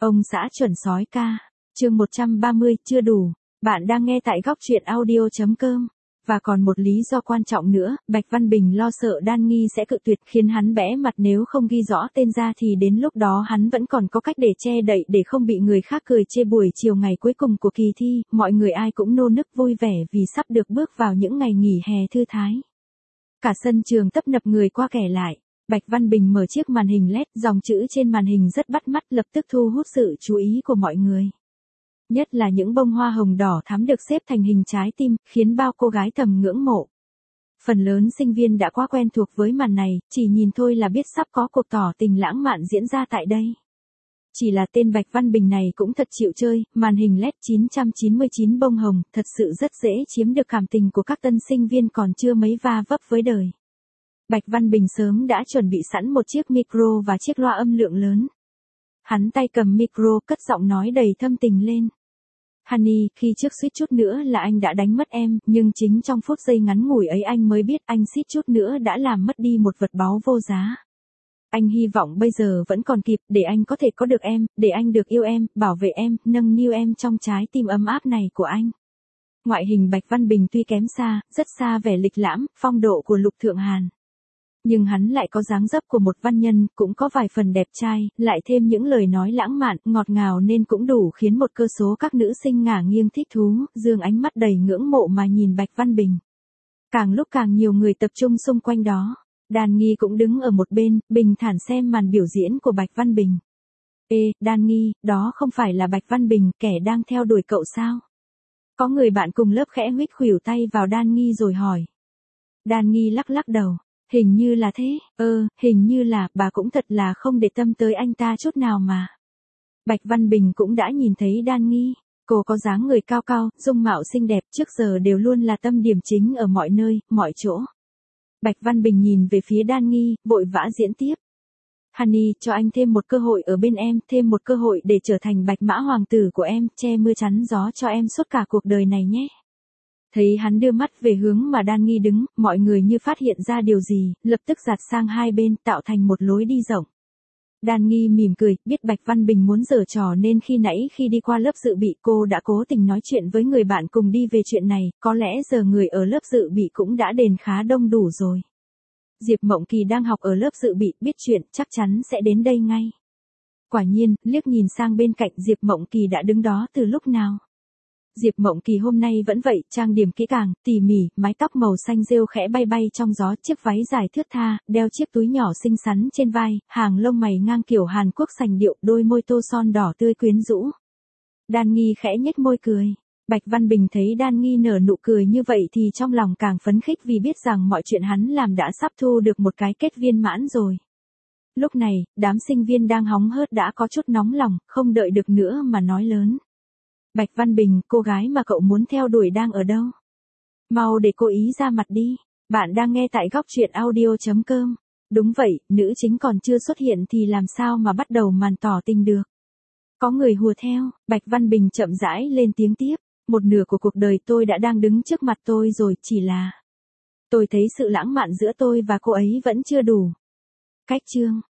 Ông xã chuẩn sói ca. Chương 130, chưa đủ. Bạn đang nghe tại góc truyện audio.com. Và còn một lý do quan trọng nữa, Bạch Văn Bình lo sợ Đan Nghi sẽ cự tuyệt khiến hắn bẽ mặt nếu không ghi rõ tên ra thì đến lúc đó hắn vẫn còn có cách để che đậy để không bị người khác cười chê. Buổi chiều ngày cuối cùng của kỳ thi, mọi người ai cũng nô nức vui vẻ vì sắp được bước vào những ngày nghỉ hè thư thái. Cả sân trường tấp nập người qua kẻ lại. Bạch Văn Bình mở chiếc màn hình LED, dòng chữ trên màn hình rất bắt mắt, lập tức thu hút sự chú ý của mọi người. Nhất là những bông hoa hồng đỏ thắm được xếp thành hình trái tim, khiến bao cô gái thầm ngưỡng mộ. Phần lớn sinh viên đã quá quen thuộc với màn này, chỉ nhìn thôi là biết sắp có cuộc tỏ tình lãng mạn diễn ra tại đây. Chỉ là tên Bạch Văn Bình này cũng thật chịu chơi, màn hình LED 999 bông hồng, thật sự rất dễ chiếm được cảm tình của các tân sinh viên còn chưa mấy va vấp với đời. Bạch Văn Bình sớm đã chuẩn bị sẵn một chiếc micro và chiếc loa âm lượng lớn. Hắn tay cầm micro cất giọng nói đầy thâm tình lên. Honey, khi trước suýt chút nữa là anh đã đánh mất em, nhưng chính trong phút giây ngắn ngủi ấy anh mới biết anh suýt chút nữa đã làm mất đi một vật báu vô giá. Anh hy vọng bây giờ vẫn còn kịp để anh có thể có được em, để anh được yêu em, bảo vệ em, nâng niu em trong trái tim ấm áp này của anh. Ngoại hình Bạch Văn Bình tuy kém xa, rất xa vẻ lịch lãm, phong độ của Lục Thượng Hàn. Nhưng hắn lại có dáng dấp của một văn nhân, cũng có vài phần đẹp trai, lại thêm những lời nói lãng mạn, ngọt ngào nên cũng đủ khiến một cơ số các nữ sinh ngả nghiêng thích thú, dương ánh mắt đầy ngưỡng mộ mà nhìn Bạch Văn Bình. Càng lúc càng nhiều người tập trung xung quanh đó. Đan Nghi cũng đứng ở một bên, bình thản xem màn biểu diễn của Bạch Văn Bình. Ê, Đan Nghi, đó không phải là Bạch Văn Bình, kẻ đang theo đuổi cậu sao? Có người bạn cùng lớp khẽ huých khuỷu tay vào Đan Nghi rồi hỏi. Đan Nghi lắc lắc đầu. Hình như là thế, hình như là, bà cũng thật là không để tâm tới anh ta chút nào mà. Bạch Văn Bình cũng đã nhìn thấy Đan Nghi, cô có dáng người cao cao, dung mạo xinh đẹp, trước giờ đều luôn là tâm điểm chính ở mọi nơi, mọi chỗ. Bạch Văn Bình nhìn về phía Đan Nghi, vội vã diễn tiếp. Honey, cho anh thêm một cơ hội ở bên em, thêm một cơ hội để trở thành Bạch Mã Hoàng tử của em, che mưa chắn gió cho em suốt cả cuộc đời này nhé. Thấy hắn đưa mắt về hướng mà Đan Nghi đứng, mọi người như phát hiện ra điều gì, lập tức dạt sang hai bên, tạo thành một lối đi rộng. Đan Nghi mỉm cười, biết Bạch Văn Bình muốn giở trò nên khi nãy khi đi qua lớp dự bị cô đã cố tình nói chuyện với người bạn cùng đi về chuyện này, có lẽ giờ người ở lớp dự bị cũng đã đền khá đông đủ rồi. Diệp Mộng Kỳ đang học ở lớp dự bị, biết chuyện, chắc chắn sẽ đến đây ngay. Quả nhiên, liếc nhìn sang bên cạnh Diệp Mộng Kỳ đã đứng đó từ lúc nào. Diệp Mộng Kỳ hôm nay vẫn vậy, trang điểm kỹ càng, tỉ mỉ, mái tóc màu xanh rêu khẽ bay bay trong gió, chiếc váy dài thướt tha, đeo chiếc túi nhỏ xinh xắn trên vai, hàng lông mày ngang kiểu Hàn Quốc sành điệu, đôi môi tô son đỏ tươi quyến rũ. Đan Nghi khẽ nhếch môi cười. Bạch Văn Bình thấy Đan Nghi nở nụ cười như vậy thì trong lòng càng phấn khích vì biết rằng mọi chuyện hắn làm đã sắp thu được một cái kết viên mãn rồi. Lúc này, đám sinh viên đang hóng hớt đã có chút nóng lòng, không đợi được nữa mà nói lớn. Bạch Văn Bình, cô gái mà cậu muốn theo đuổi đang ở đâu? Mau để cô ý ra mặt đi. Bạn đang nghe tại góc truyện audio.com. Đúng vậy, nữ chính còn chưa xuất hiện thì làm sao mà bắt đầu màn tỏ tình được. Có người hùa theo, Bạch Văn Bình chậm rãi lên tiếng tiếp. Một nửa của cuộc đời tôi đã đang đứng trước mặt tôi rồi, chỉ là tôi thấy sự lãng mạn giữa tôi và cô ấy vẫn chưa đủ. Cách chương.